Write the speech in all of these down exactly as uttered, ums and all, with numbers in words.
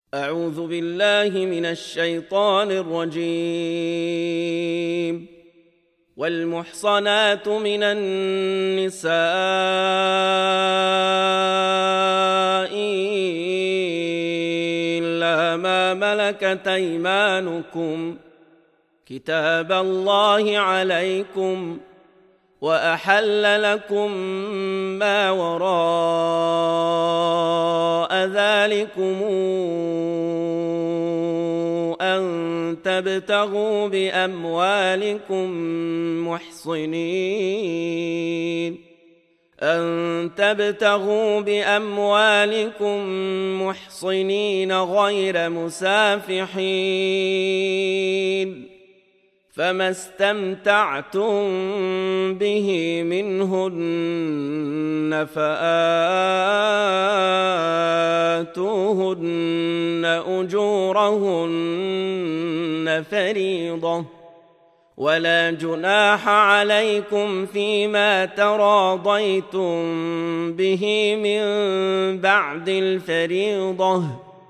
أعوذ بالله من الشيطان الرجيم. والمحصنات من النساء إلا ما ملكت أيمانكم كتاب الله عليكم، وأحل لكم ما وراء ذلكم أن تبتغوا بأموالكم محصنين أن تبتغوا بأموالكم محصنين غير مسافحين، فما استمتعتم به منهن فآتوهن أجورهن فريضة، ولا جناح عليكم فيما تراضيتم به من بعد الفريضة،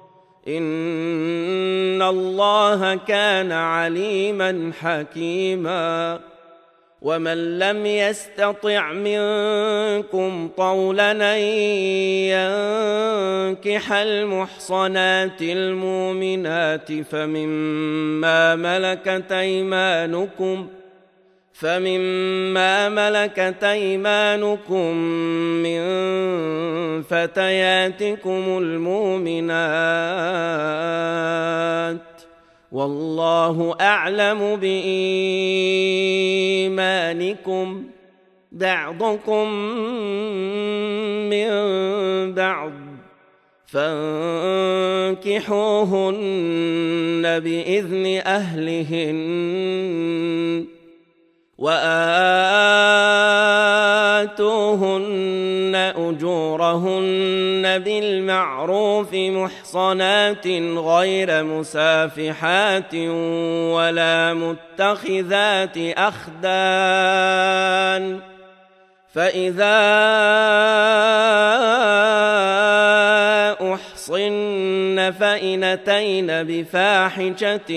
إن الله كان عليما حكيما. ومن لم يستطع منكم طولا أن ينكح المحصنات المؤمنات فمما ملكت أيمانكم فمما ملكت أيمانكم من فتياتكم المؤمنات، والله أعلم بإيمانكم، بعضكم من بعض، فانكحوهن بإذن أهلهن، وآتوهن أجورهن بالمعروف محصنات غير مسافحات ولا متخذات أخدان، فإذا أحصن فإن أتين بفاحشة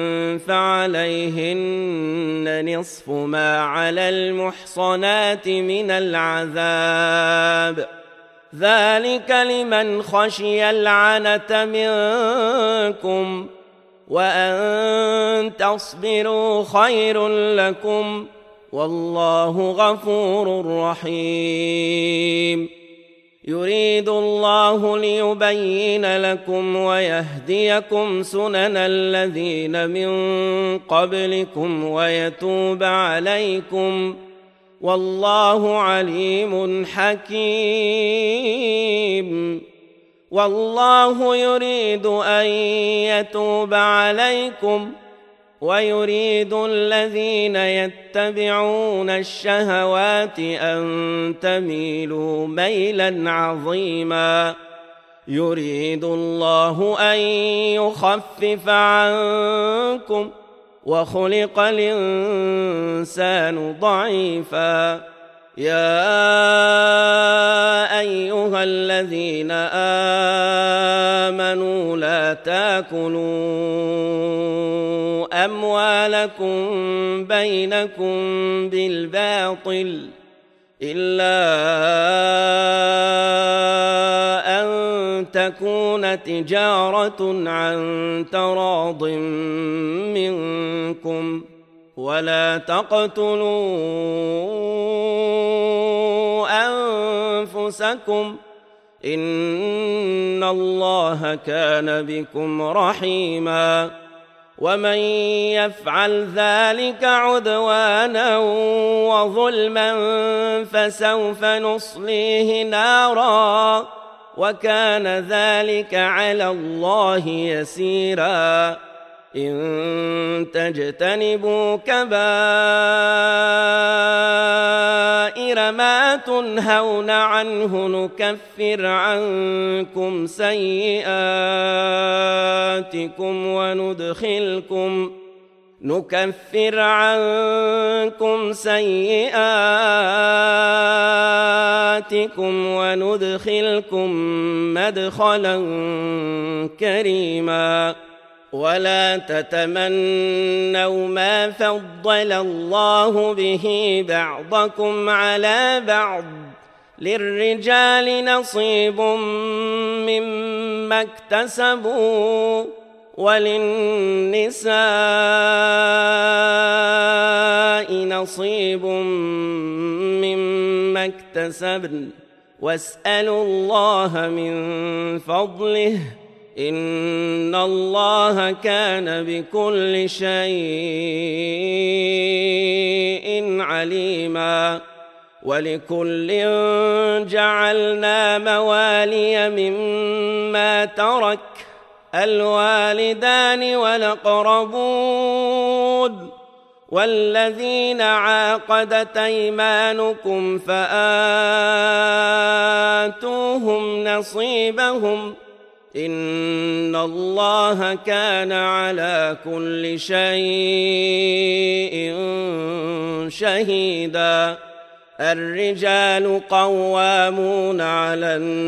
فعليهن نصف ما على المحصنات من العذاب، ذلك لمن خشي العنة منكم، وأن تصبروا خير لكم، والله غفور رحيم. يريد الله ليبين لكم ويهديكم سنن الذين من قبلكم ويتوب عليكم، والله عليم حكيم. والله يريد أن يتوب عليكم ويريد الذين يتبعون الشهوات أن تميلوا ميلا عظيما. يريد الله أن يخفف عنكم وخلق الإنسان ضعيفا. يا أيها الذين آمنوا لا تأكلوا أموالكم بينكم بالباطل إلا أن تكون تجارة عن تراض منكم، ولا تقتلوا أنفسكم إن الله كان بكم رحيما. ومن يفعل ذلك عدوانا وظلما فسوف نصليه نارا، وكان ذلك على الله يسيرا. إن تجتنبوا كبائر ما تنهون عنه نكفر عنكم سيئاتكم وندخلكم نكفر عنكم سيئاتكم وندخلكم مدخلا كريما ولا تتمنوا ما فضل الله به بعضكم على بعض للرجال نصيب مما اكتسبوا وللنساء نصيب مما اكتسبن واسألوا الله من فضله إن الله كان بكل شيء عليما ولكل جعلنا موالي مما ترك الوالدان والأقربون والذين عاقدت أيمانكم فآتوهم نصيبهم إن الله كان على كل شيء شهيدا الرجال قوامون على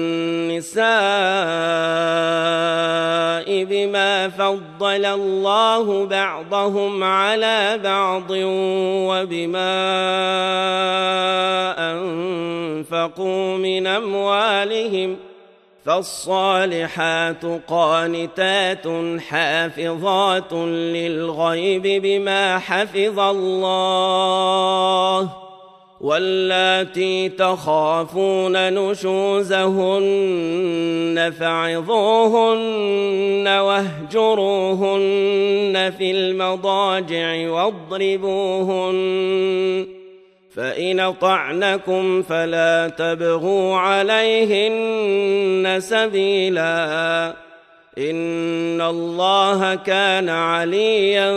النساء بما فضل الله بعضهم على بعض وبما أنفقوا من أموالهم فالصالحات قانتات حافظات للغيب بما حفظ الله واللاتي تخافون نشوزهن فعظوهن واهجروهن في المضاجع واضربوهن فإن أطعنكم فلا تبغوا عليهن سبيلا إن الله كان عليا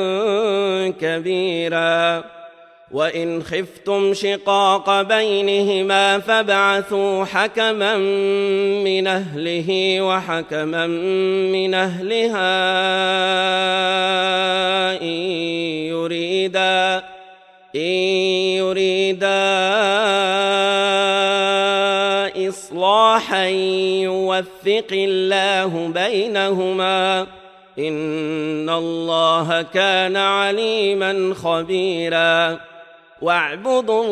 كبيرا وإن خفتم شقاق بينهما فابعثوا حكما من أهله وحكما من أهلها إن يريدا إن يريدا إصلاحا يوفق الله بينهما إن الله كان عليما خبيرا واعبدوا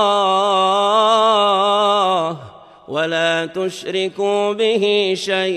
الله ولا تشركوا به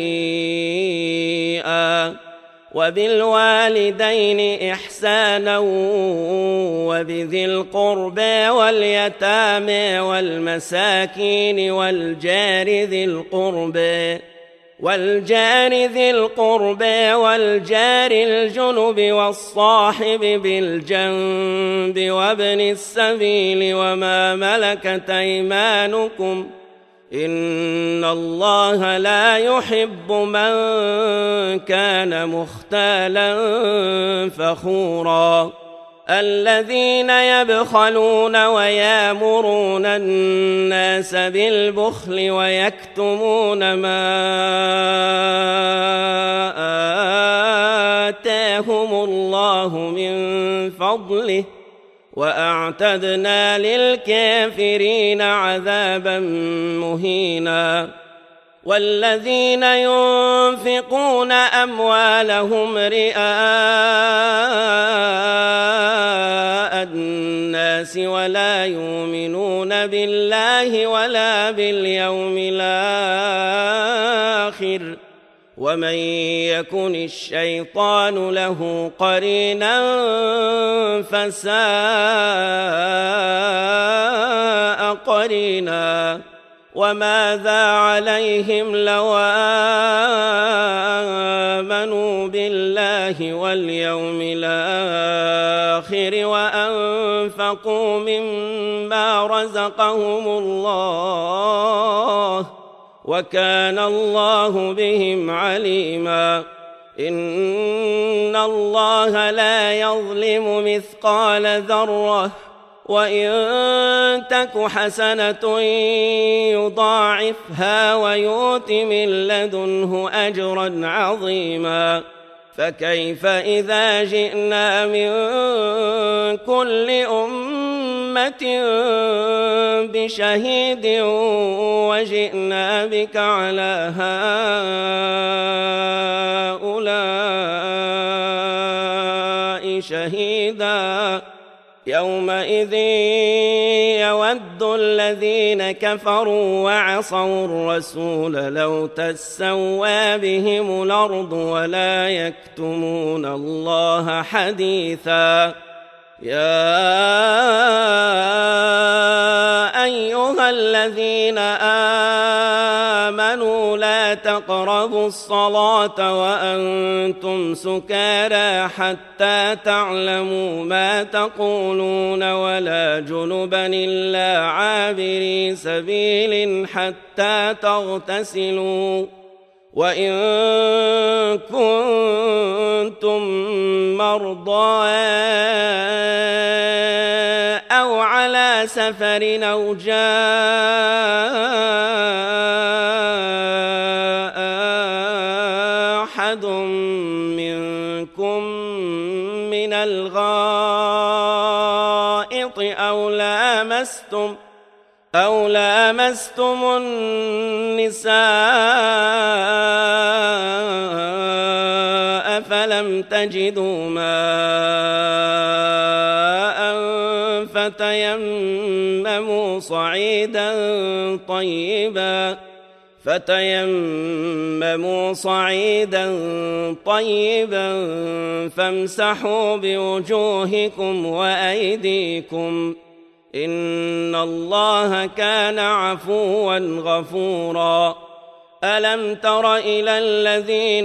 شيئا وبالوالدين إحسانا وبذي القربى واليتامى والمساكين والجار ذي القربى والجار ذي القربى والجار الجنب والصاحب بالجنب وابن السبيل وما ملكت أيمانكم إن الله لا يحب من كان مختالا فخورا الذين يبخلون ويامرون الناس بالبخل ويكتمون ما آتاهم الله من فضله وأعتدنا للكافرين عذابا مهينا والذين ينفقون أموالهم رئاء الناس ولا يؤمنون بالله ولا باليوم الآخر ومن يكن الشيطان له قرينا فساء قرينا وماذا عليهم لو آمنوا بالله واليوم الآخر وأنفقوا مما رزقهم الله وكان الله بهم عليما إن الله لا يظلم مثقال ذرة وإن تك حسنة يضاعفها ويؤت من لدنه أجرا عظيما فكيف إذا جئنا من كل أمة بشهيد وجئنا بك على هؤلاء شهيدا يومئذ يود الذين كفروا وعصوا الرسول لو تسوى بهم الأرض ولا يكتمون الله حديثا. يا أيها الذين آمنوا لا تقربوا الصلاة وأنتم سكارى حتى تعلموا ما تقولون ولا جنبا إلا عابري سبيل حتى تغتسلوا وإن كنتم مرضى أو على سفر أو جاء أحد منكم من الغائط أو لامستم أو لامستم النساء فلم تجدوا ماء فتيمموا صعيدا طيبا فتيمموا صعيدا طيبا فامسحوا بوجوهكم وأيديكم إن الله كان عفوا غفورا. ألم تر إلى الذين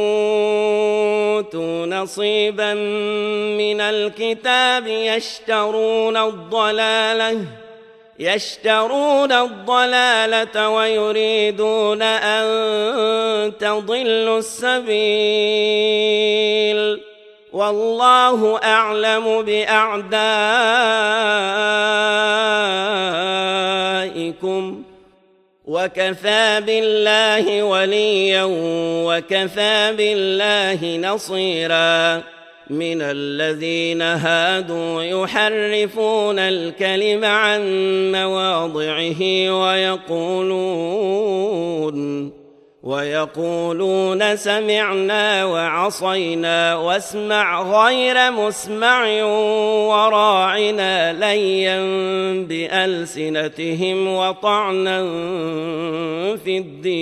أوتوا نصيبا من الكتاب يشترون الضلالة يشترون الضلالة ويريدون أن تضلوا السبيل والله أعلم بأعدائكم وكفى بالله وليا وكفى بالله نصيرا. من الذين هادوا يحرفون الكلم عن مواضعه ويقولون ويقولون سمعنا وعصينا واسمع غير مسمع وراعنا ليا بألسنتهم وطعنا في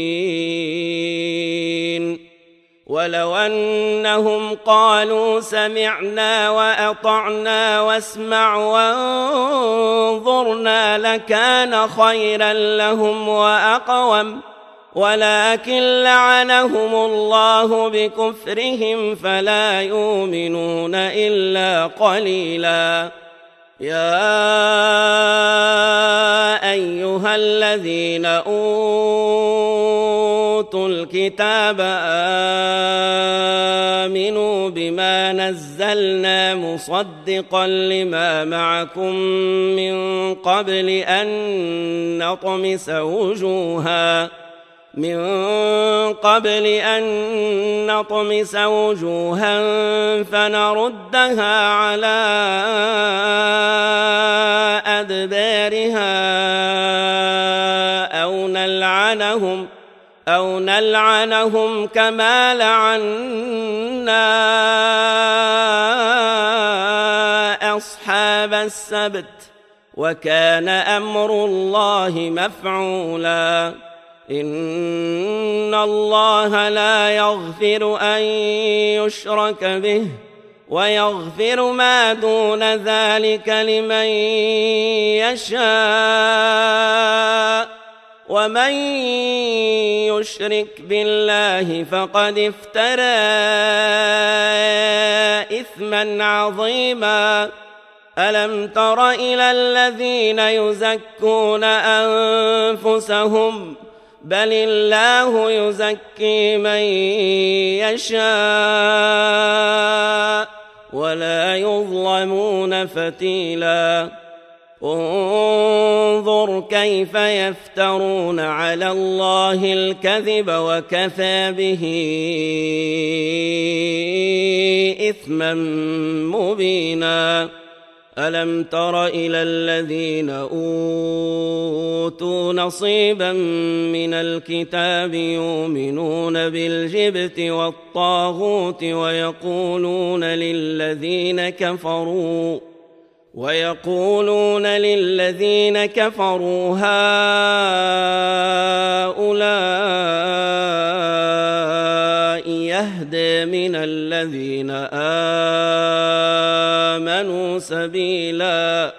الدين ولو أنهم قالوا سمعنا وأطعنا واسمع وانظرنا لكان خيرا لهم وأقوم ولكن لعنهم الله بكفرهم فلا يؤمنون إلا قليلا. يا أيها الذين أوتوا الكتاب آمنوا بما نزلنا مصدقا لما معكم من قبل أن نطمس وجوها من قبل أن نطمس وجوها فنردها على أدبارها أو نلعنهم أو نلعنهم كما لعنا أصحاب السبت وكان أمر الله مفعولا. إن الله لا يغفر أن يشرك به ويغفر ما دون ذلك لمن يشاء ومن يشرك بالله فقد افترى إثما عظيما. ألم تر إلى الذين يزكون أنفسهم بل الله يزكي من يشاء ولا يظلمون فتيلا. انظر كيف يفترون على الله الكذب وكفى به إثما مبينا. ألم تر إلى الذين أوتوا نصيبا من الكتاب يؤمنون بالجبت والطاغوت ويقولون للذين كفروا ويقولون للذين كفروا هؤلاء يهدى من الذين آمنوا سبيلا.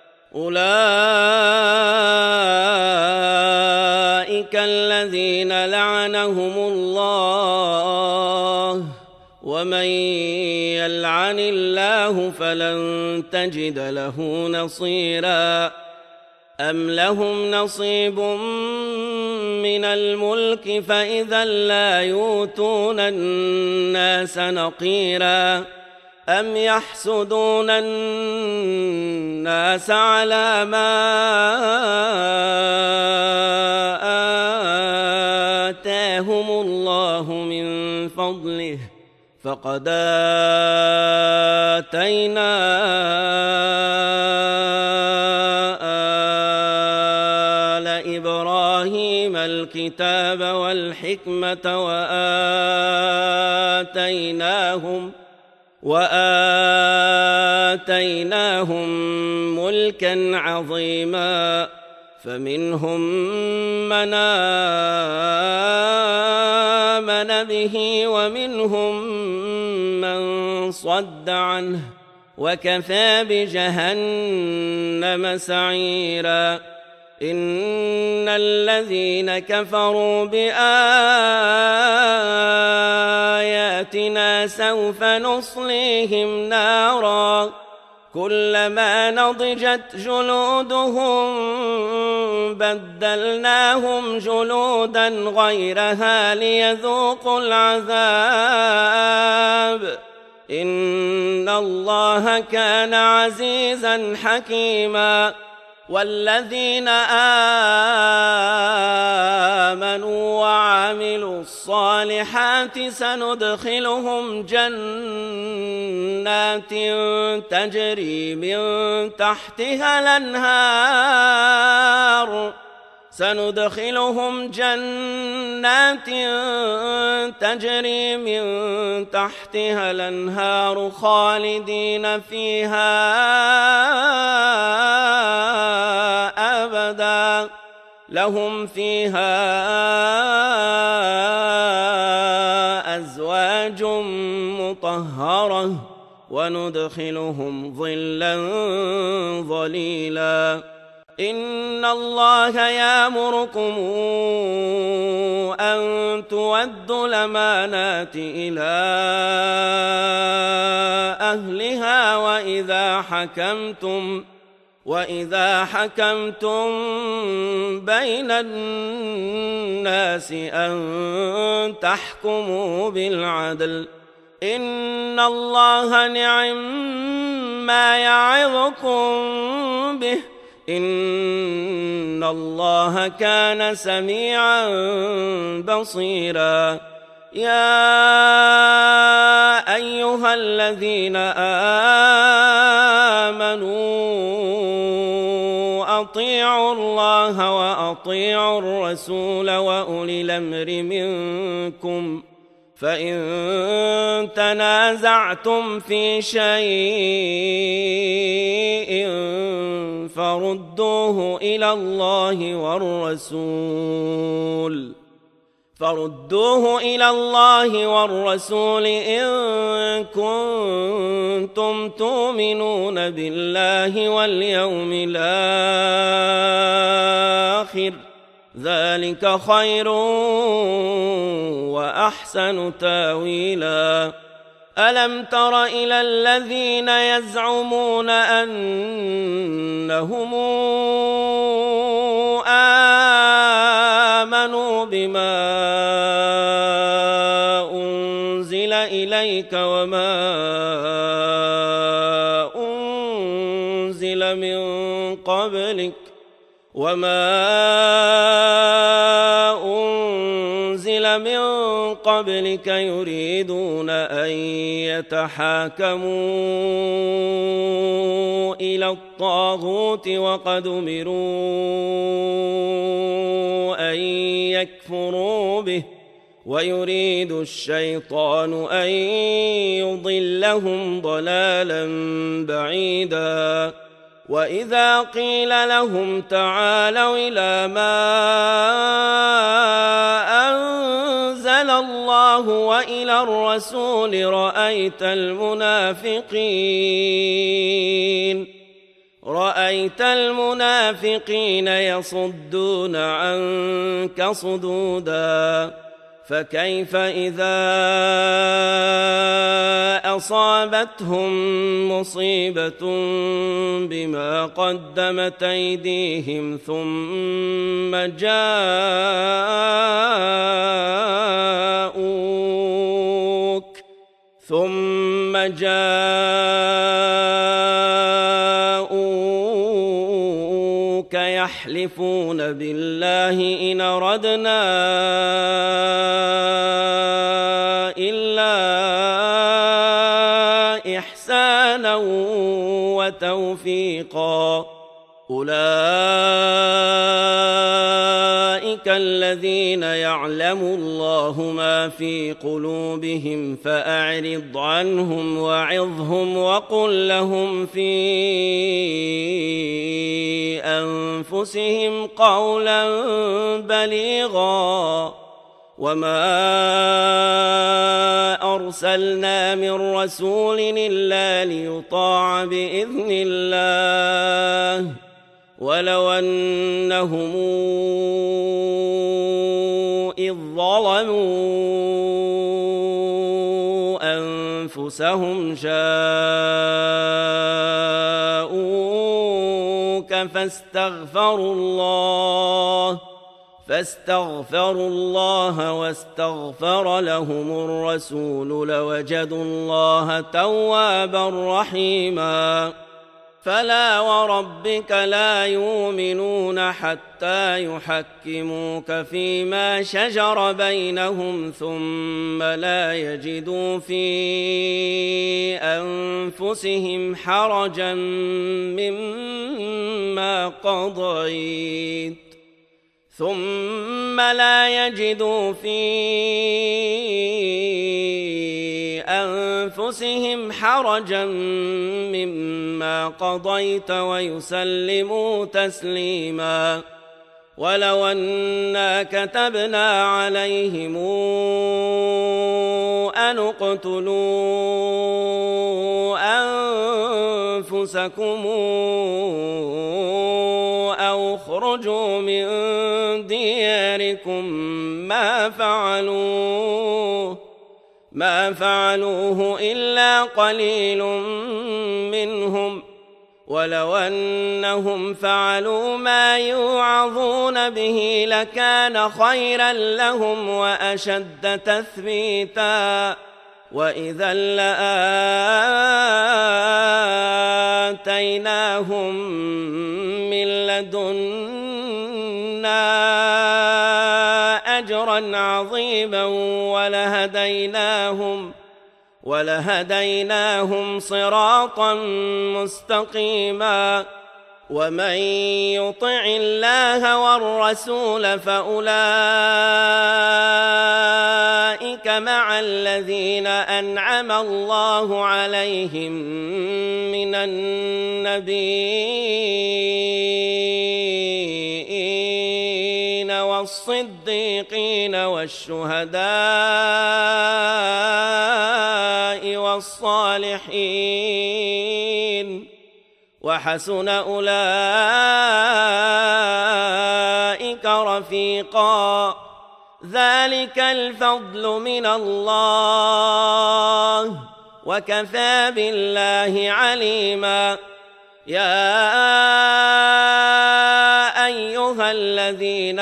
أولئك الذين لعنهم الله ومن يلعن الله فلن تجد له نصيرا. أم لهم نصيب من الملك فإذا لا يؤتون الناس نقيرا. أم يحسدون الناس على ما آتاهم الله من فضله فقد آتينا آل إبراهيم الكتاب والحكمة وآتيناهم وآتيناهم ملكا عظيما. فمنهم من آمن به ومنهم من صد عنه وكفى بجهنم سعيرا. إن الذين كفروا بآياتنا سوف نصليهم نارا كلما نضجت جلودهم بدلناهم جلودا غيرها ليذوقوا العذاب إن الله كان عزيزا حكيما. والذين آمنوا وعملوا الصالحات سندخلهم جنات تجري من تحتها الأنهار سندخلهم جنات تجري من تحتها الأنهار خالدين فيها أبدا لهم فيها أزواج مطهرة وندخلهم ظلا ظليلا. إن الله يأمركم أن تودوا الأمانات إلى أهلها وإذا حكمتم وإذا حكمتم بين الناس أن تحكموا بالعدل إن الله نعم ما يعظكم به إن الله كان سميعا بصيرا. يا أيها الذين آمنوا أطيعوا الله وأطيعوا الرسول وأولي الأمر منكم فإن تنازعتم في شيء فردوه إلى الله والرسول فردوه إلى الله والرسول إن كنتم تؤمنون بالله واليوم الآخر ذلك خير وأحسن تاويلا. ألم تر إلى الذين يزعمون أنهم آمنوا بما أنزل إليك وما أنزل من قبلك وما أنزل من قبلك يريدون أن يتحاكموا إلى الطاغوت وقد أمروا أن يكفروا به ويريد الشيطان أن يضلهم ضلالا بعيدا وإذا قيل لهم تعالوا إلى ما أنزل الله وإلى الرسول رأيت المنافقين رأيت المنافقين يصدون عنك صدودا فكيف إذا أصابتهم مصيبة بما قدمت أيديهم ثم جاءوك ثم جاءوك يحلفون بالله إن أردنا إلا إحسانا وتوفيقا أولئك الذين يعلم الله ما في قلوبهم فأعرض عنهم وعظهم وقل لهم في أنفسهم قولا بليغا وما أرسلنا من رسول إلا ليطاع بإذن الله ولو أنهم إذ ظلموا أنفسهم جاءوك فاستغفروا الله فاستغفروا الله واستغفر لهم الرسول لوجدوا الله توابا رحيما فلا وربك لا يؤمنون حتى يحكموك فيما شجر بينهم ثم لا يجدوا في أنفسهم حرجا مما قضيت ثم لا يجدوا في أنفسهم حرجا مما قضيت ويسلموا تسليما ولو أنا كتبنا عليهم أن اقتلوا أنفسكم أو اخرجوا من دياركم ما فعلوه ما فعلوه إلا قليل منهم ولو أنهم فعلوا ما يوعظون به لكان خيرا لهم وأشد تثبيتا وإذا لآتيناهم من لدنا أجرا عظيما ولهديناهم ولهديناهم صراطا مستقيما ومن يطع الله والرسول فأولئك مع الذين أنعم الله عليهم من النبيين والصديقين والشهداء والصالحين وحسن أولئك رفيقا ذلك الفضل من الله وكفى بالله عليما يا أيها الذين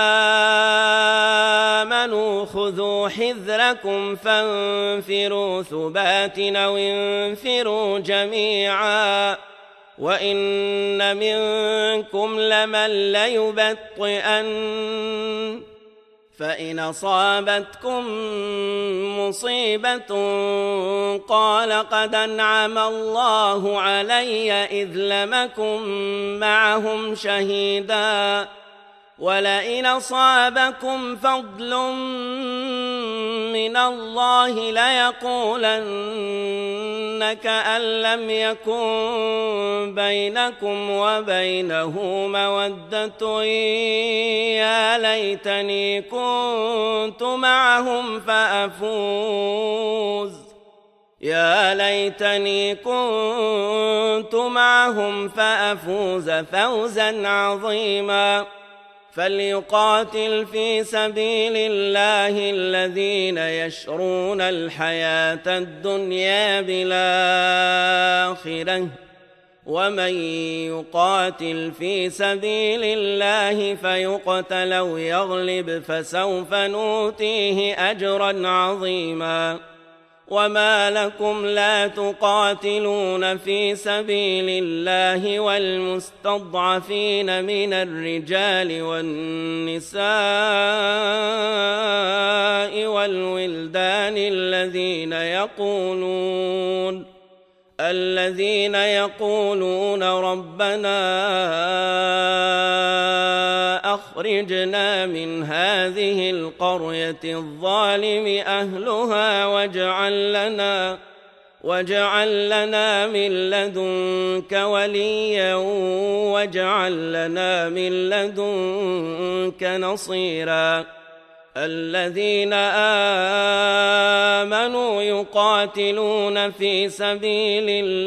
آمنوا خذوا حذركم فانفروا ثبات أو انفروا جميعا وإن منكم لمن ليبطئن فإن أصابتكم مصيبة قال قد أنعم الله علي إذ لم أكن معهم شهيدا ولئن أصابكم فضل من الله ليقولن كأن لم يكن بينكم وبينه مودة يا ليتني كنت معهم فأفوز يا ليتني كنت معهم فأفوز فوزا عظيما فليقاتل في سبيل الله الذين يشرون الحياة الدنيا بالآخرة ومن يقاتل في سبيل الله فيقتل أو يغلب فسوف نؤتيه أجرا عظيما وما لكم لا تقاتلون في سبيل الله والمستضعفين من الرجال والنساء والولدان الذين يقولون الذين يقولون ربنا أخرجنا من هذه القرية الظالم أهلها واجعل لنا واجعل لنا من لدنك وليا واجعل لنا من لدنك نصيرا الذين آمنوا يقاتلون في سبيل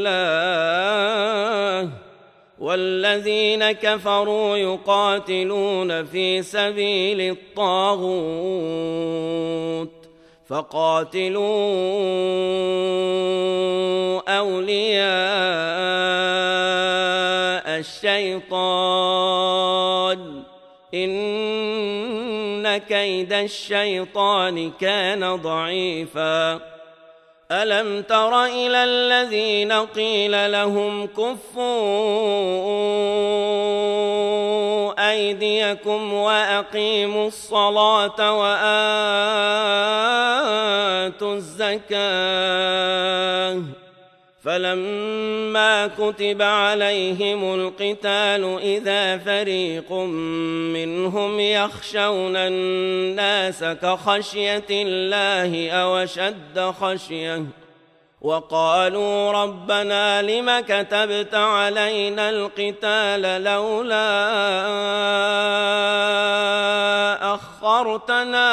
الله والذين كفروا يقاتلون في سبيل الطاغوت فقاتلوا أولياء الشيطان إن كيد الشيطان كان ضعيفا ألم تر إلى الذين قيل لهم كفوا أيديكم وأقيموا الصلاة وآتوا الزكاة فلما كتب عليهم القتال إذا فريق منهم يخشون الناس كخشية الله أو أشد خشية وقالوا ربنا لم كتبت علينا القتال لولا أخرتنا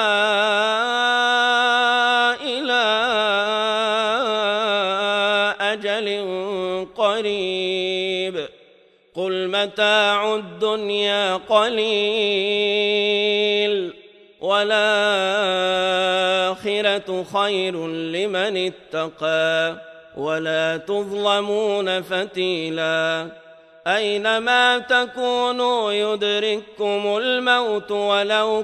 إلى أجل قريب قل متاع الدنيا قليل والآخرة خير لمن اتقى ولا تظلمون فتيلا أينما تكونوا يدرككم الموت ولو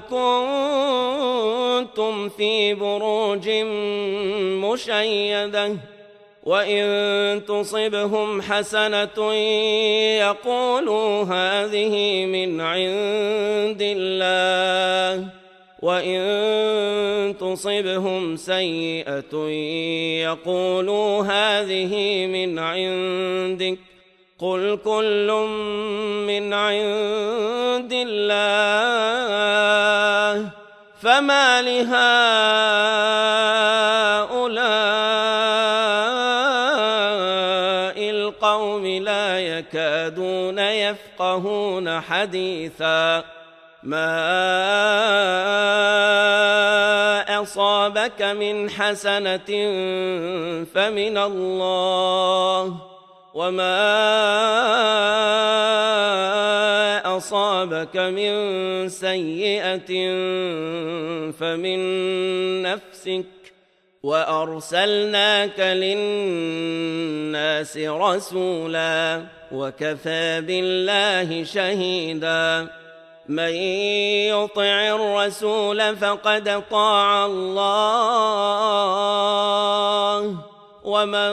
كنتم في بروج مشيدة وإن تصبهم حسنة يقولوا هذه من عند الله وإن تصبهم سيئة يقولوا هذه من عندك قل كل من عند الله فما لهؤلاء القوم لا يكادون يفقهون حديثا ما أصابك من حسنة فمن الله وما أصابك من سيئة فمن نفسك وأرسلناك للناس رسولا وكفى بالله شهيدا من يطع الرسول فقد طاع الله ومن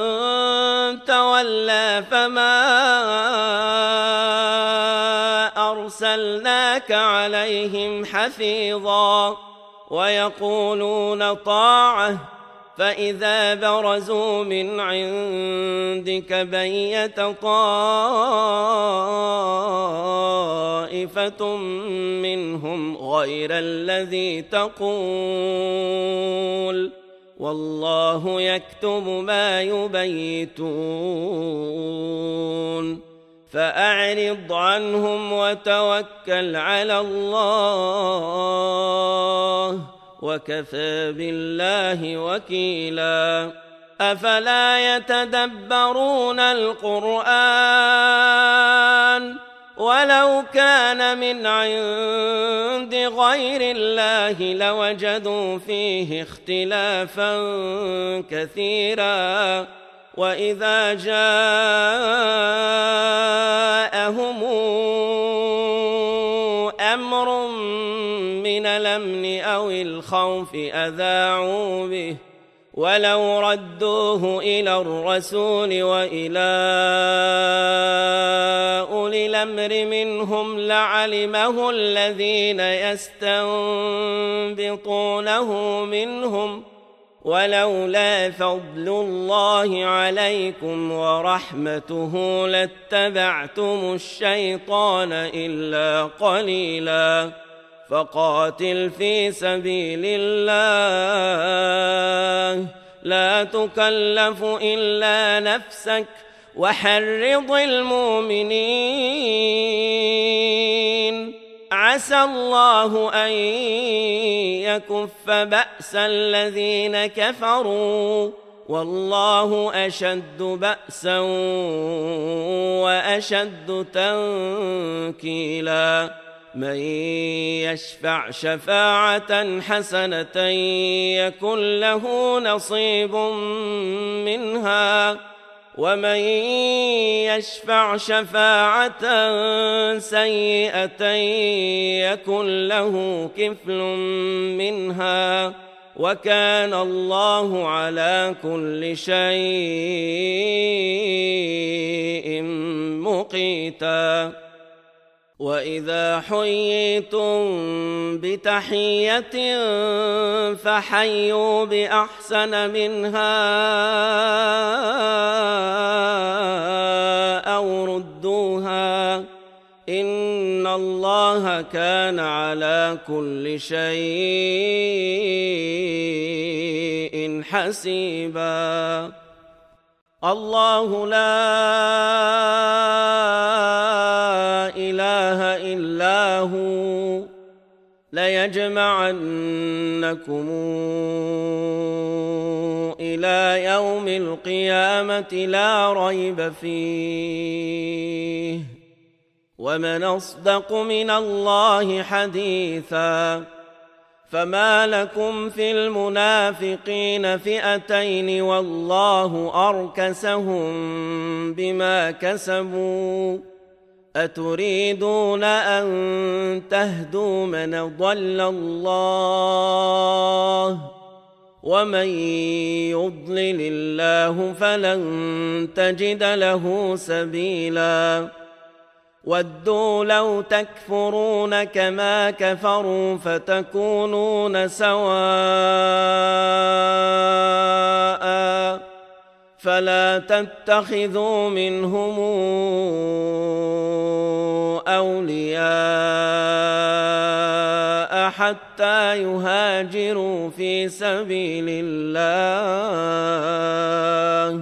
تولى فما أرسلناك عليهم حفيظا ويقولون طاعة فإذا برزوا من عندك بيت طائفة منهم غير الذي تقول والله يكتب ما يبيتون فأعرض عنهم وتوكل على الله وكفى بالله وكيلا أفلا يتدبرون القرآن ولو كان من عند غير الله لوجدوا فيه اختلافا كثيرا وإذا جاءهم أمر من الأمن أو الخوف أذاعوا به ولو ردوه إلى الرسول وإلى أولي الأمر منهم لعلمه الذين يستنبطونه منهم ولولا فضل الله عليكم ورحمته لاتبعتم الشيطان إلا قليلا فقاتل في سبيل الله لا تكلف إلا نفسك وحرض المؤمنين عسى الله أن يكف بأس الذين كفروا والله أشد بأسا وأشد تنكيلا من يشفع شفاعة حسنة يكن له نصيب منها ومن يشفع شفاعة سيئة يكن له كفل منها وكان الله على كل شيء مقيتا وإذا حييتم بتحية فحيوا بأحسن منها أو ردوها إن الله كان على كل شيء حسيبا الله لا إله إلا هو ليجمعنكم إلى يوم القيامة لا ريب فيه ومن أصدق من الله حديثا فما لكم في المنافقين فئتين والله أركسهم بما كسبوا أتريدون أن تهدوا من ضل الله ومن يضلل الله فلن تجد له سبيلا ودوا لو تكفرون كما كفروا فتكونون سواء فلا تتخذوا منهم أولياء حتى يهاجروا في سبيل الله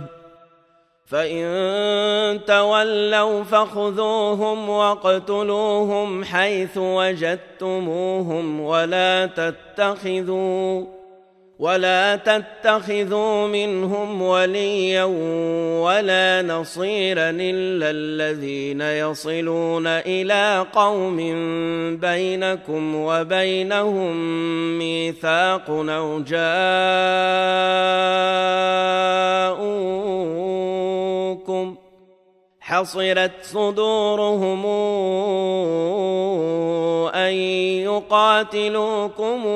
فإن تولوا فخذوهم واقتلوهم حيث وجدتموهم ولا تتخذوا ولا تتخذوا منهم وليا ولا نصيرا إلا الذين يصلون إلى قوم بينكم وبينهم ميثاق أو جاءوكم حصرت صدورهم أن يقاتلوكم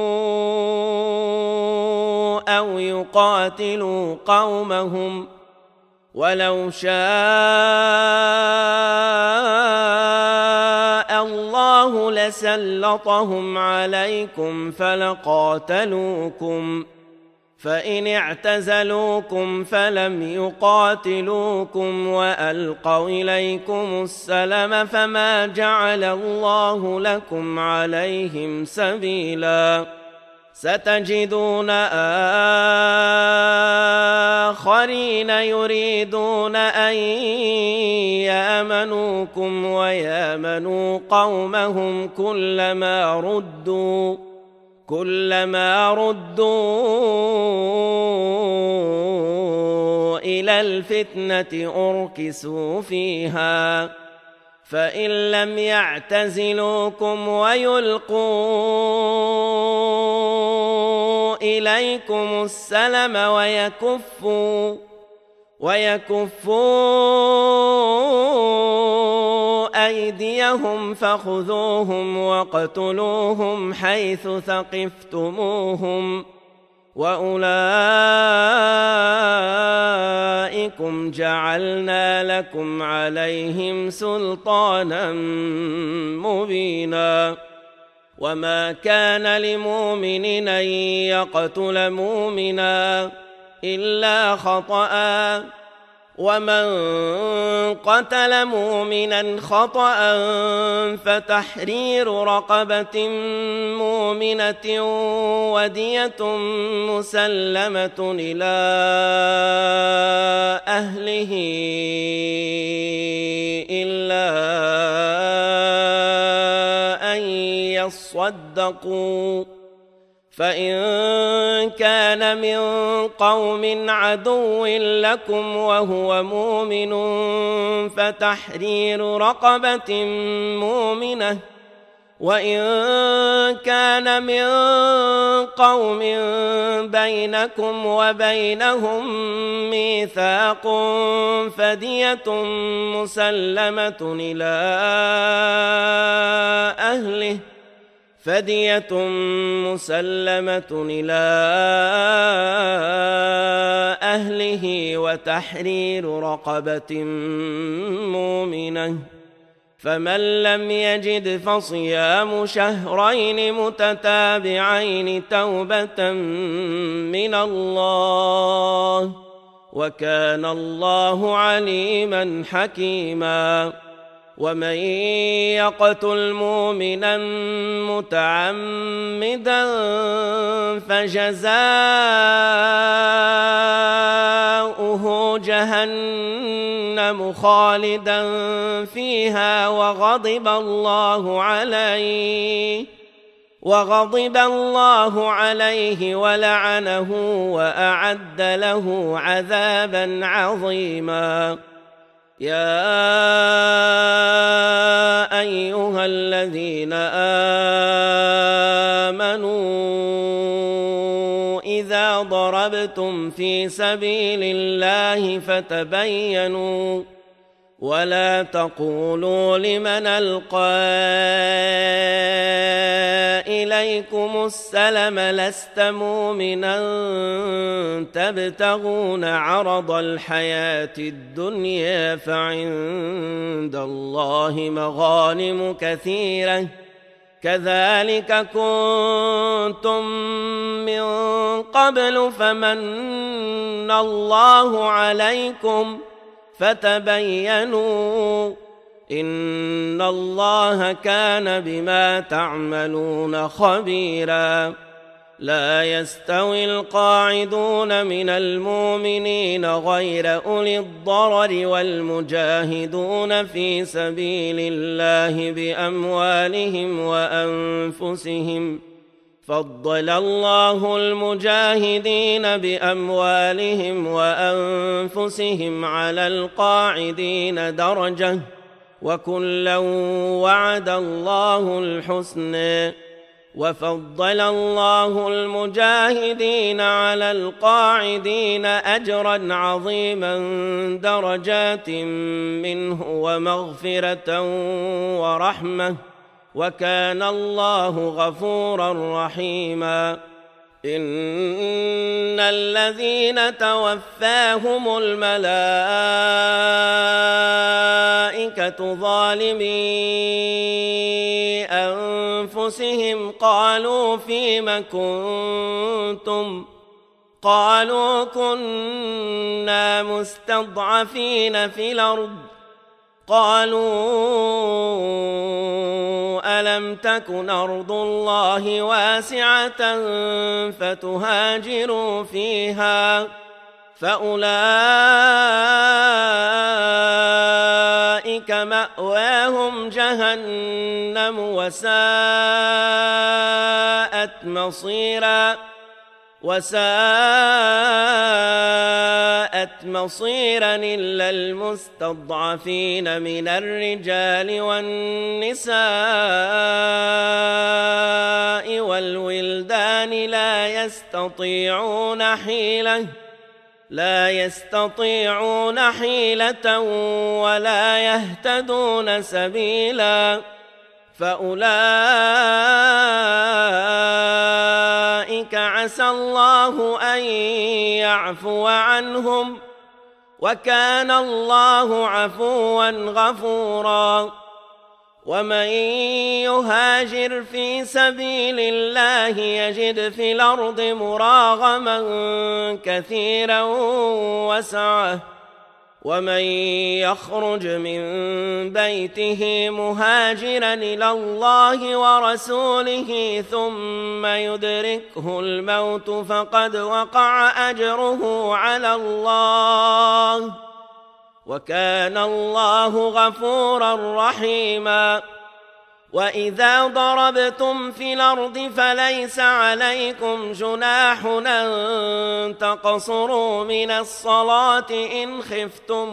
أو يقاتلوا قومهم ولو شاء الله الله لسلطهم عليكم فلقاتلوكم فإن اعتزلوكم فلم يقاتلوكم وألقوا إليكم السلم فما جعل الله لكم عليهم سبيلا ستجدون آخرين يريدون أن يامنوكم ويامنوا قومهم كلما ردوا كلما ردوا إلى الفتنة أركسوا فيها فإن لم يعتزلوكم ويلقوا إليكم السلم ويكفوا ويكفوا أيديهم فخذوهم واقتلوهم حيث ثقفتموهم وأولئكم جعلنا لكم عليهم سلطانا مبينا وما كان لمؤمن أن يقتل مؤمنا إلا خطأ ومن قتل مؤمنا خطأ فتحرير رقبة مؤمنة ودية مسلمة إلى أهله إلا أن يصدقوا فإن كان من قوم عدو لكم وهو مؤمن فتحرير رقبة مؤمنة وإن كان من قوم بينكم وبينهم ميثاق فدية مسلمة إلى أهله فدية مسلمة إلى أهله وتحرير رقبة مؤمنة فمن لم يجد فصيام شهرين متتابعين توبة من الله وكان الله عليما حكيما ومن يقتل مؤمنا متعمدا فجزاؤه جهنم خالدا فيها وغضب الله عليه وغضب الله عليه ولعنه وأعد له عذابا عظيما يا أيها الذين آمنوا إذا ضربتم في سبيل الله فتبينوا ولا تقولوا لمن ألقى إليكم السلم لست مؤمنا تبتغون عرض الحياة الدنيا فعند الله مغانم كثيرة كذلك كنتم من قبل فمن الله عليكم فتبينوا إن الله كان بما تعملون خبيرا لا يستوي القاعدون من المؤمنين غير أولي الضرر والمجاهدون في سبيل الله بأموالهم وأنفسهم فضل الله المجاهدين بأموالهم وأنفسهم على القاعدين درجة وكلا وعد الله الحسنى وفضل الله المجاهدين على القاعدين أجرا عظيما درجات منه ومغفرة ورحمة وكان الله غفورا رحيما إن الذين توفاهم الملائكة ظالمي أنفسهم قالوا فيم كنتم قالوا كنا مستضعفين في الأرض قالوا ألم تكن أرض الله واسعة فتهاجروا فيها فأولئك مأواهم جهنم وساءت مصيرا وساءت مصيرا إلا المستضعفين من الرجال والنساء والولدان لا يستطيعون حيلة لا يستطيعون حيلة ولا يهتدون سبيلا فأولئك عسى الله أن يعفو عنهم وكان الله عفوا غفورا ومن يهاجر في سبيل الله يجد في الأرض مراغما كثيرا وسعة ومن يخرج من بيته مهاجرا إلى الله ورسوله ثم يدركه الموت فقد وقع أجره على الله وكان الله غفورا رحيما وإذا ضربتم في الأرض فليس عليكم جناح أن تقصروا من الصلاة إن خفتم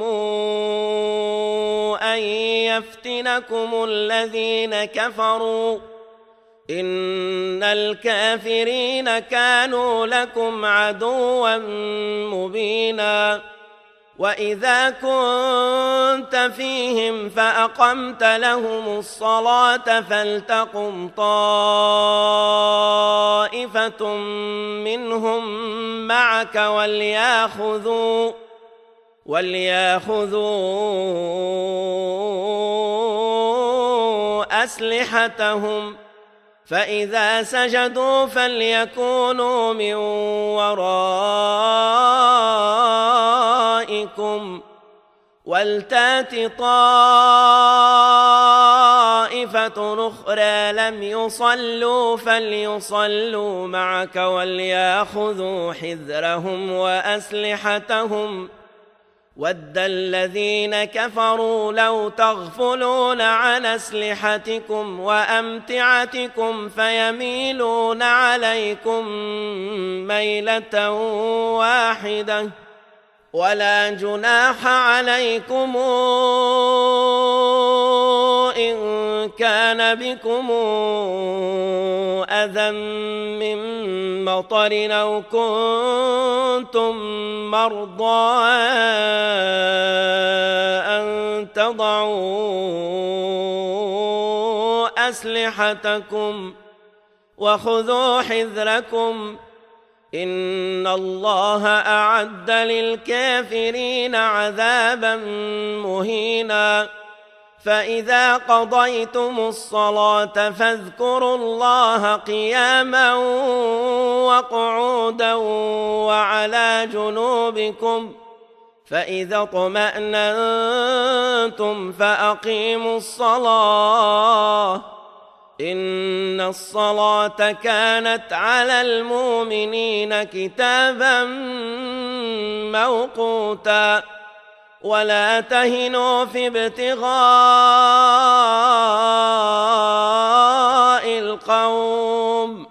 أن يفتنكم الذين كفروا إن الكافرين كانوا لكم عدوا مبينا وإذا كنت فيهم فأقمت لهم الصلاة فلتقم طائفة منهم معك وليأخذوا وليأخذوا أسلحتهم فإذا سجدوا فليكونوا من ورائكم ولتات طائفة أخرى لم يصلوا فليصلوا معك وليأخذوا حذرهم وأسلحتهم ود الذين كفروا لو تغفلون عن أسلحتكم وأمتعتكم فيميلون عليكم ميلة واحدة ولا جناح عليكم إن كان بكم أذى من مطر أو كنتم مرضى أن تضعوا أسلحتكم وخذوا حذركم إن الله أعد للكافرين عذابا مهينا فإذا قضيتم الصلاة فاذكروا الله قياما وقعودا وعلى جنوبكم فإذا اطمأننتم فأقيموا الصلاة إن الصلاة كانت على المؤمنين كتابا موقوتا ولا تهنوا في ابتغاء القوم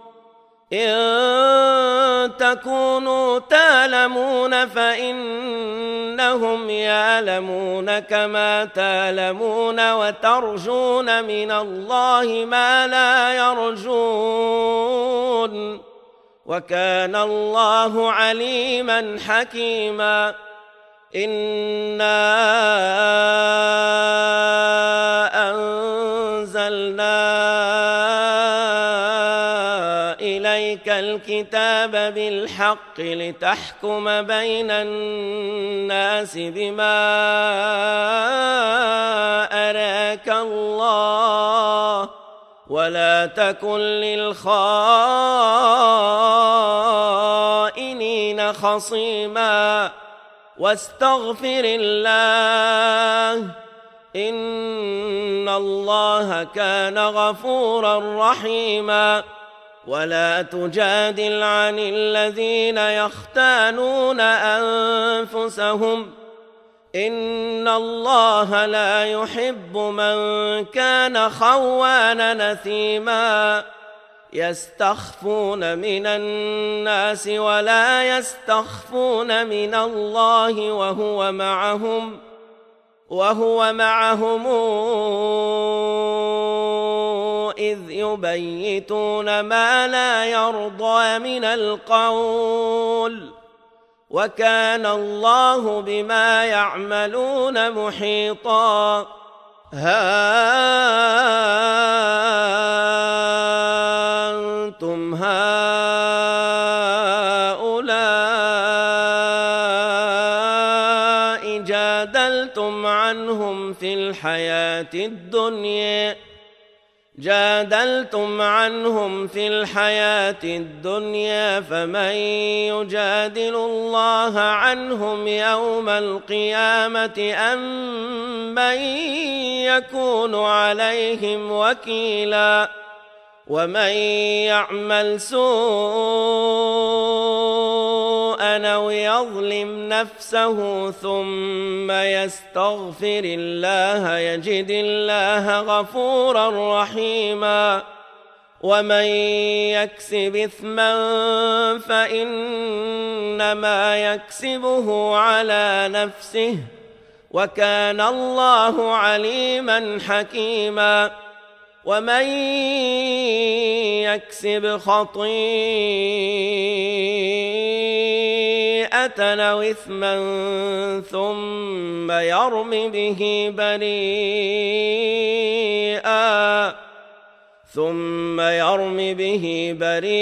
إن تكونوا تألمون فإنهم يألمون كما تألمون وترجون من الله ما لا يرجون وكان الله عليما حكيما إنا أنزلنا إليك الكتاب الكتاب بالحق لتحكم بين الناس بما أراك الله ولا تكن للخائنين خصيما واستغفر الله إن الله كان غفورا رحيما ولا تجادل عن الذين يختانون أنفسهم إن الله لا يحب من كان خوانا نثيما يستخفون من الناس ولا يستخفون من الله وهو معهم وهو معهم إذ يبيتون ما لا يرضى من القول وكان الله بما يعملون محيطا ها أنتم هؤلاء جادلتم عنهم في الحياة الدنيا جادلتم عنهم في الحياة الدنيا فمن يجادل الله عنهم يوم القيامة أم من يكون عليهم وكيلا ومن يعمل سوءا أو يظلم نفسه ثم يستغفر الله يجد الله غفورا رحيما ومن يكسب إثما فإنما يكسبه على نفسه وكان الله عليما حكيما ومن يكسب خطيئة أو إثما ثم يرم به بريئا ثم يرم به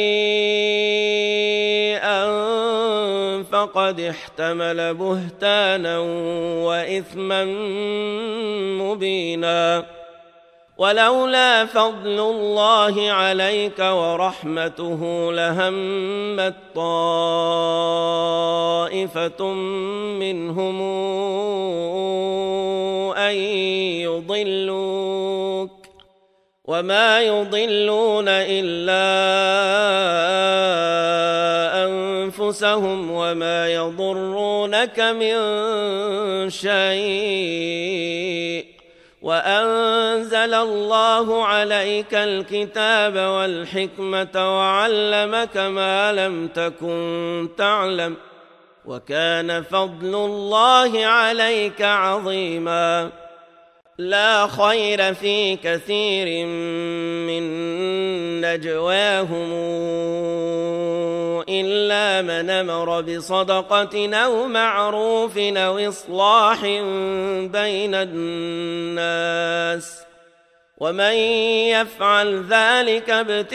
بريئا فقد احتمل بهتانا وإثما مبينا ولولا فضل الله عليك ورحمته لهمت طائفة منهم أن يضلوك وما يضلون إلا أنفسهم وما يضرونك من شيء وأنزل الله عليك الكتاب والحكمة وعلمك ما لم تكن تعلم وكان فضل الله عليك عظيما لا خير في كثير من نجواهم إلا من أمر بصدقة أو معروف أو إصلاح بين الناس ومن يفعل ذلك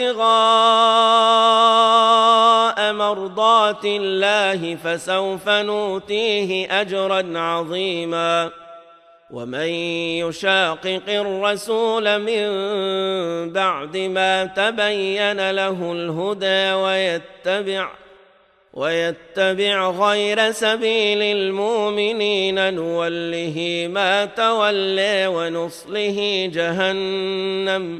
ابتغاء مرضات الله فسوف نؤتيه أجرا عظيما ومن يشاقق الرسول من بعد ما تبين له الهدى ويتبع ويتبع غير سبيل المؤمنين نوله ما تولى ونصله جهنم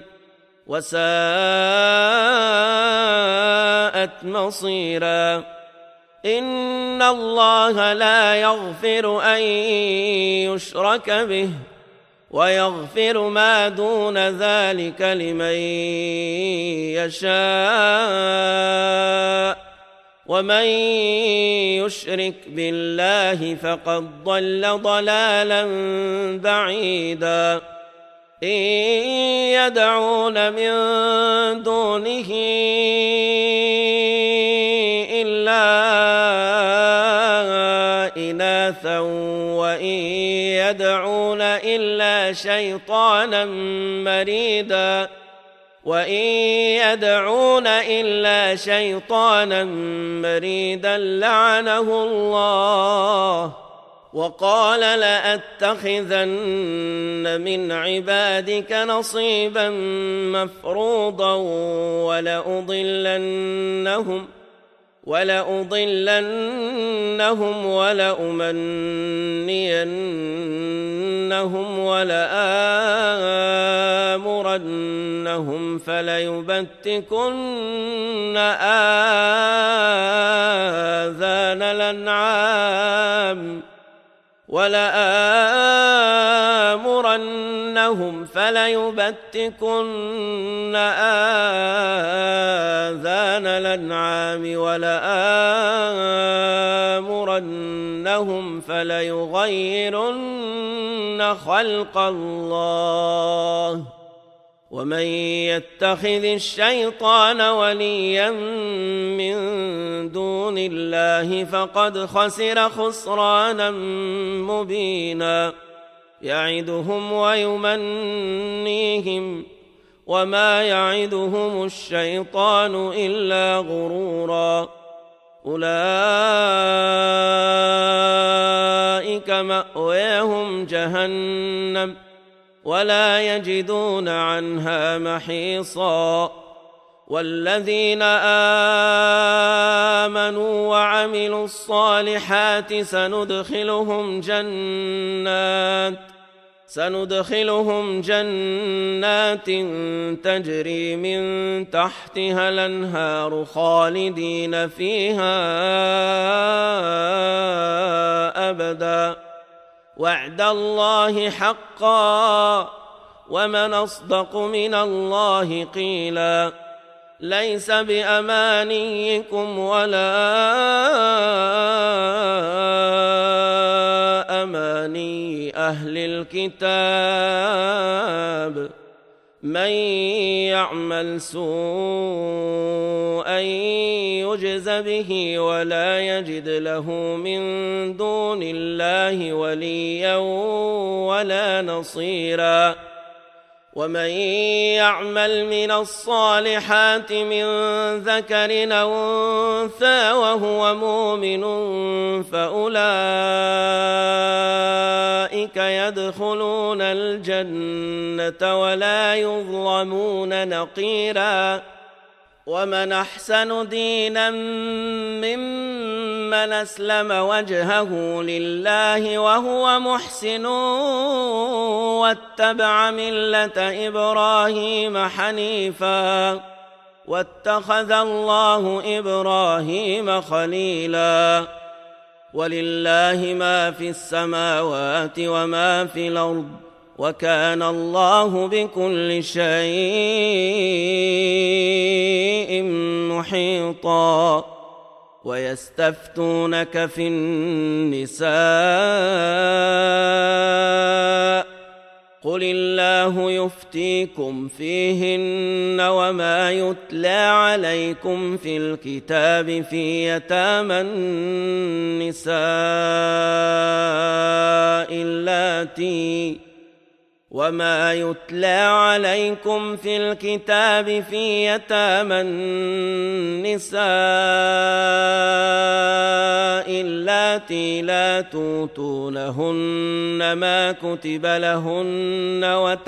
وساءت مصيرا إن الله لا يغفر أن يشرك به ويغفر ما دون ذلك لمن يشاء ومن يشرك بالله فقد ضل ضلالا بعيدا إن يدعون من دونه إلا إناثا وإن يدعون إلا شيطانا مريدا وإن يدعون إلا شيطانا مريدا لعنه الله وقال لأتخذن من عبادك نصيبا مفروضا ولأضلنهم ولأضلنهم ولأمنينهم ولآمرنهم فليبتكن آذان الأنعام ولآمرنهم فليبتكن آذان الأنعام ولآمرنهم فليغيرن خلق الله ومن يتخذ الشيطان وليا من دون الله فقد خسر خسرانا مبينا يعدهم ويمنيهم وما يعدهم الشيطان إلا غرورا أولئك مأواهم جهنم ولا يجدون عنها محيصا والذين آمنوا وعملوا الصالحات سندخلهم جنات سندخلهم جنات تجري من تحتها الأنهار خالدين فيها أبدا وعد الله حقا ومن أصدق من الله قيلا ليس بأمانيكم ولا أماني أهل الكتاب من يعمل سوءا يجز به ولا يجد له من دون الله وليا ولا نصيرا ومن يعمل من الصالحات من ذكر أو أنثى وهو مؤمن فأولئك يدخلون الجنة ولا يظلمون نقيرا ومن أحسن دينا ممن أسلم وجهه لله وهو محسن واتبع ملة إبراهيم حنيفا واتخذ الله إبراهيم خليلا ولله ما في السماوات وما في الأرض وكان الله بكل شيء محيطا ويستفتونك في النساء قل الله يفتيكم فيهن وما يتلى عليكم في الكتاب في يتامى النساء اللاتي وما يتلى عليكم في الكتاب في يتامى النساء اللاتي لا توتونهن ما كتب لهن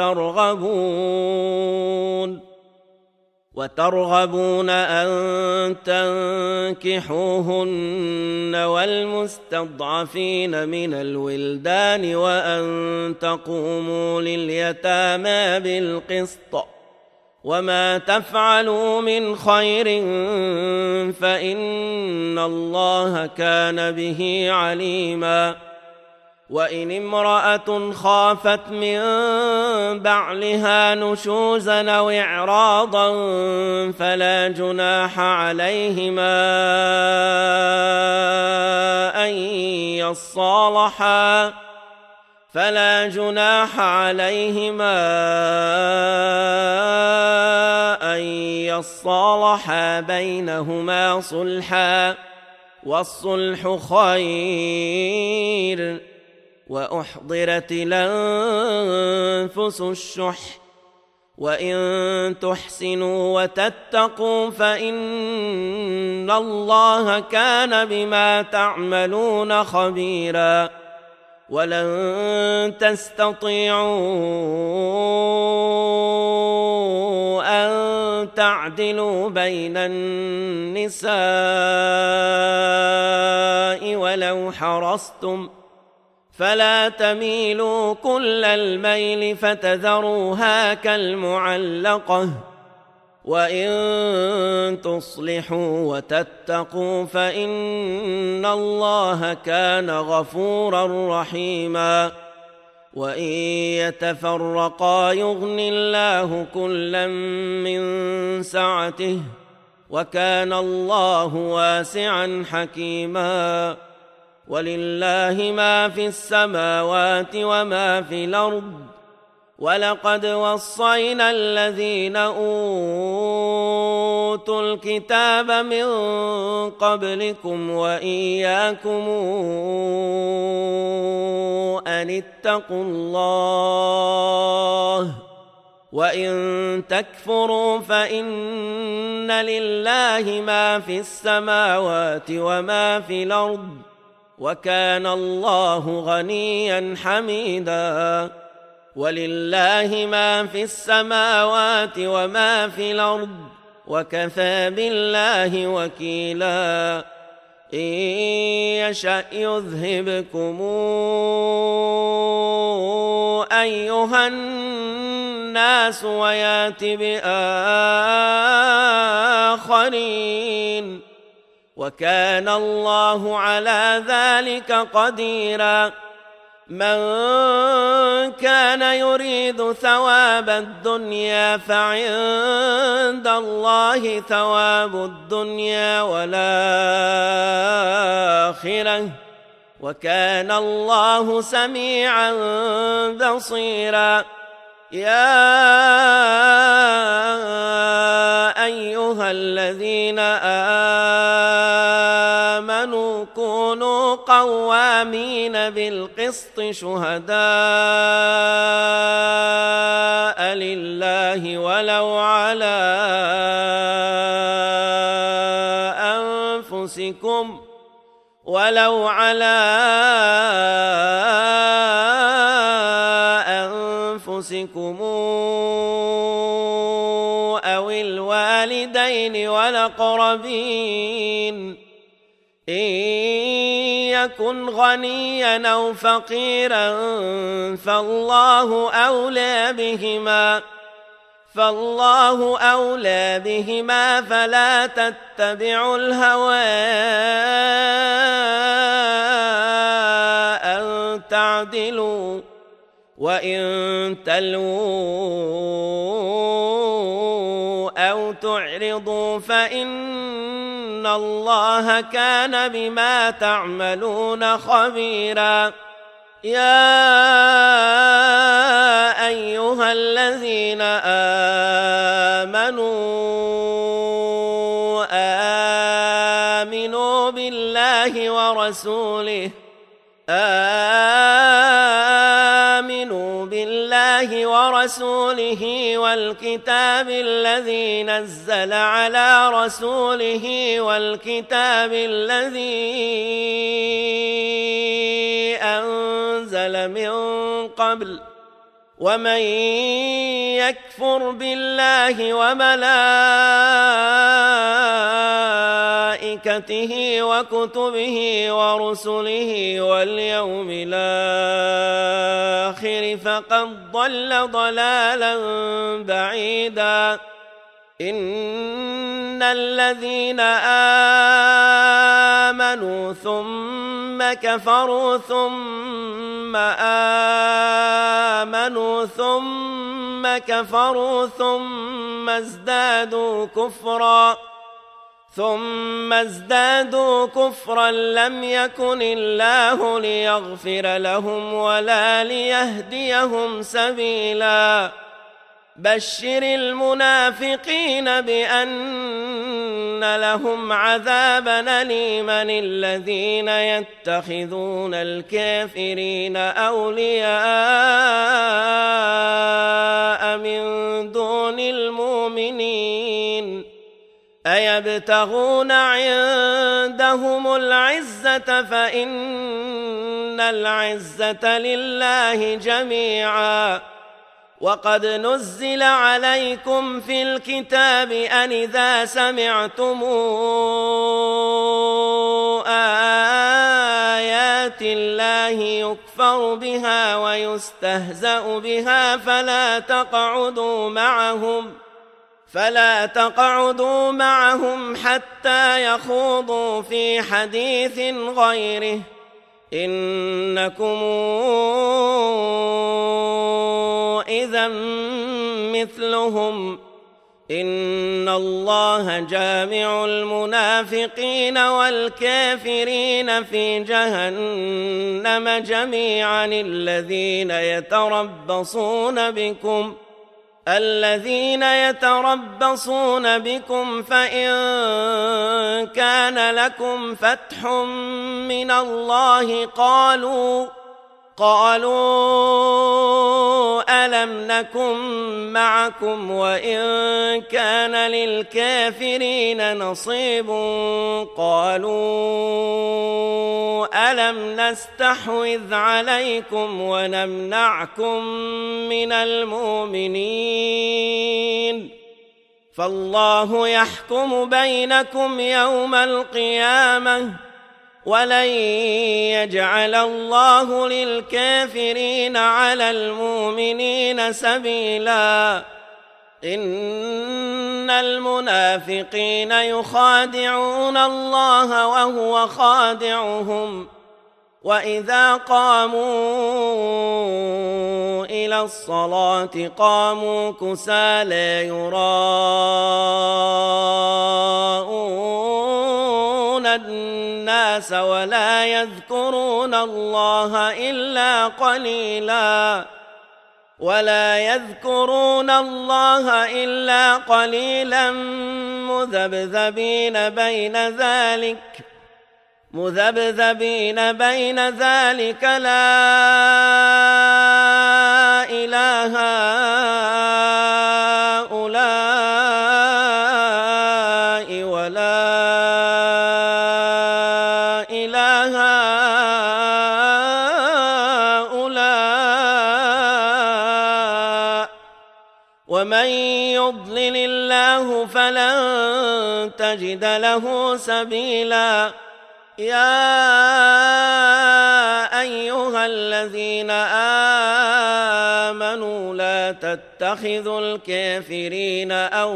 وترغبون وترغبون أن تنكحوهن والمستضعفين من الولدان وأن تقوموا لليتامى بالقسط وما تفعلوا من خير فإن الله كان به عليما وإن امرأة خافت من بعلها نشوزا أو إعراضا فلا جناح عليهما أن يصالحا فلا جناح عليهما أن يصالحا بينهما صلحا والصلح خير وأحضرت الأنفس الشح وإن تحسنوا وتتقوا فإن الله كان بما تعملون خبيرا ولن تستطيعوا أن تعدلوا بين النساء ولو حرصتم فلا تميلوا كل الميل فتذروها كالمعلقة وإن تصلحوا وتتقوا فإن الله كان غفورا رحيما وإن يتفرقا يغن الله كلا من سعته وكان الله واسعا حكيما ولله ما في السماوات وما في الأرض ولقد وصينا الذين أوتوا الكتاب من قبلكم وإياكم أن اتقوا الله وإن تكفروا فإن لله ما في السماوات وما في الأرض وكان الله غنيا حميدا ولله ما في السماوات وما في الأرض وكفى بالله وكيلا إن يشأ يذهبكم أيها الناس ويات بآخرين وكان الله على ذلك قديرا من كان يريد ثواب الدنيا فعند الله ثواب الدنيا والآخرة وكان الله سميعا بصيرا يا أيها الذين آمنوا كونوا قوامين بالقسط شهداء لله ولو على أنفسكم ولو على أنفسكم أو الوالدين والأقربين إن يكن غنيا أو فقيرا فالله أولى بهما فالله أولى بهما فلا تتبعوا الهوى أن تعدلوا وإن تلووا أو تعرضوا فإن الله كان بما تعملون خبيرا يا أيها الذين آمنوا آمنوا بالله ورسوله آمنوا بالله ورسوله والكتاب الذي نزل على رسوله والكتاب الذي أنزل من قبل ومن يكفر بالله وملائكته وكتبه ورسله واليوم الآخر فقد ضل ضلالا بعيدا إن الذين آمنوا ثم كفروا ثم آمنوا ثم كفروا ثم ازدادوا كفرا ثم ازدادوا كفرا لم يكن الله ليغفر لهم ولا ليهديهم سبيلا بشر المنافقين بأن لهم عذابا أليما الذين يتخذون الكافرين أولياء من دون أيبتغون عندهم العزة فإن العزة لله جميعا. وقد نزل عليكم في الكتاب أن إذا سمعتم آيات الله يكفر بها ويستهزأ بها فلا تقعدوا معهم فلا تقعدوا معهم حتى يخوضوا في حديث غيره إنكم إذا مثلهم إن الله جامع المنافقين والكافرين في جهنم جميعا الذين يتربصون بكم الذين يتربصون بكم فإن كان لكم فتح من الله قالوا قالوا ألم نكن معكم وإن كان للكافرين نصيب قالوا ألم نستحوذ عليكم ونمنعكم من المؤمنين فالله يحكم بينكم يوم القيامة ولن يجعل الله للكافرين على المؤمنين سبيلا إن المنافقين يخادعون الله وهو خادعهم وإذا قاموا إلى الصلاة قاموا كسالى يراءون الناس ولا يذكرون الله إلا قليلا ولا يذكرون الله إلا قليلا مذبذبين بين ذلك مذبذبين بين ذلك لا إله هؤلاء ولا إله هؤلاء ومن يضلل الله فلن تجد له سبيلا يا أيها الذين آمنوا لا تتخذوا الكافرين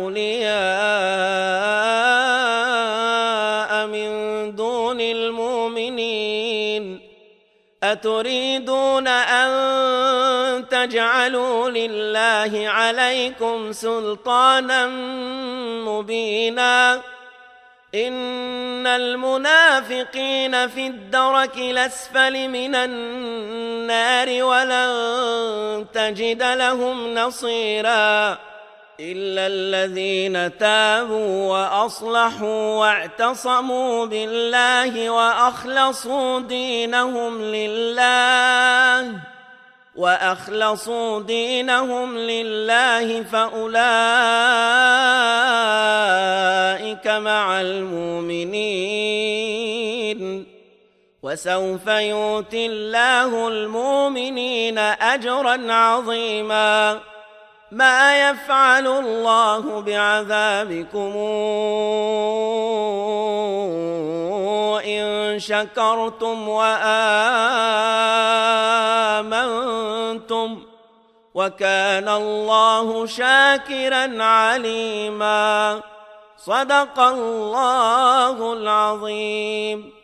أولياء من دون المؤمنين أتريدون أن تجعلوا لله عليكم سلطانا مبينا إن المنافقين في الدرك الأسفل من النار ولن تجد لهم نصيرا إلا الذين تابوا وأصلحوا واعتصموا بالله وأخلصوا دينهم لله وأخلصوا دينهم لله فأولئك مع المؤمنين وسوف يؤتي الله المؤمنين أجرا عظيما ما يفعل الله بعذابكم إن شكرتم وآمنتم وكان الله شاكرا عليما صدق الله العظيم.